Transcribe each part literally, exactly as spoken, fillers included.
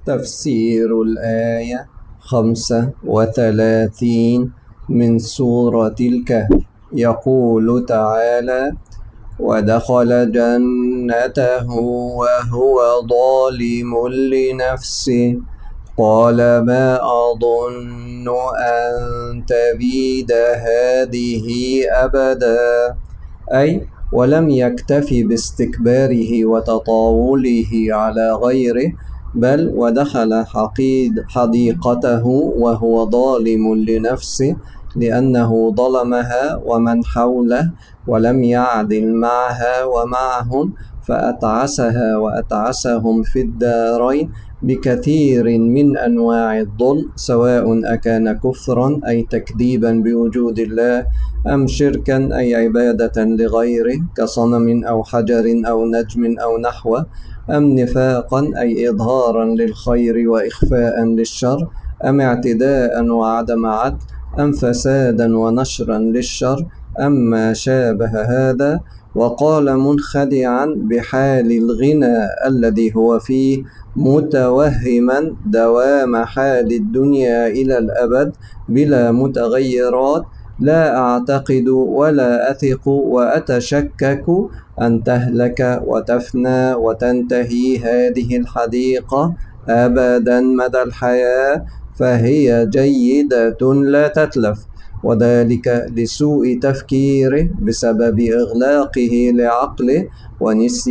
تفسير الآية خمسة وثلاثين من سورة الكهف. يقول تعالى: ودخل جنته وهو ظالم لنفسه قال ما أظن أن تبيد هذه أبدا، أي ولم يكتف باستكباره وتطاوله على غيره، بل ودخل حديقته وهو ظالم لنفسه لأنه ظلمها ومن حوله ولم يعدل معها ومعهم، فأتعسها وأتعسهم في الدارين بكثير من أنواع الظلم، سواء أكان كفرا أي تكذيبا بوجود الله، أم شركا أي عبادة لغيره كصنم أو حجر أو نجم أو نحوه، أم نفاقا أي إظهارا للخير وإخفاء للشر، أم اعتداء وعدم عدل، أم فسادا ونشرا للشر، أم ما شابه هذا. وقال منخدعا بحال الغنى الذي هو فيه، متوهما دوام حال الدنيا إلى الأبد بلا متغيرات: لا أعتقد ولا أثق وأتشكك أن تهلك وتفنى وتنتهي هذه الحديقة أبدا مدى الحياة، فهي جيدة لا تتلف، وذلك لسوء تفكيره بسبب إغلاقه لعقله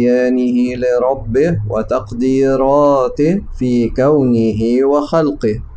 ونسيانه لربه وتقديراته في كونه وخلقه.